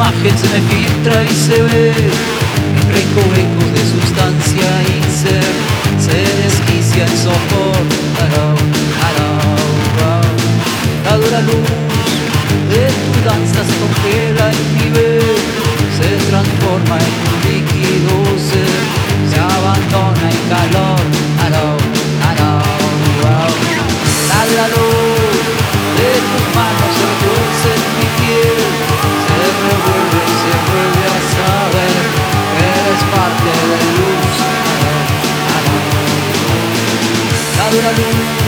imagen se me filtra y se ve recovecos de sustancia y se desquicia en sopor. La dura luz de tu danza se congela en mi ver, se transforma en un líquido ser, se abandona en calor. La dura luz de tus manos se reduce en mi piel, se revuelve y se vuelve a saber que eres parte de luz. La dura luz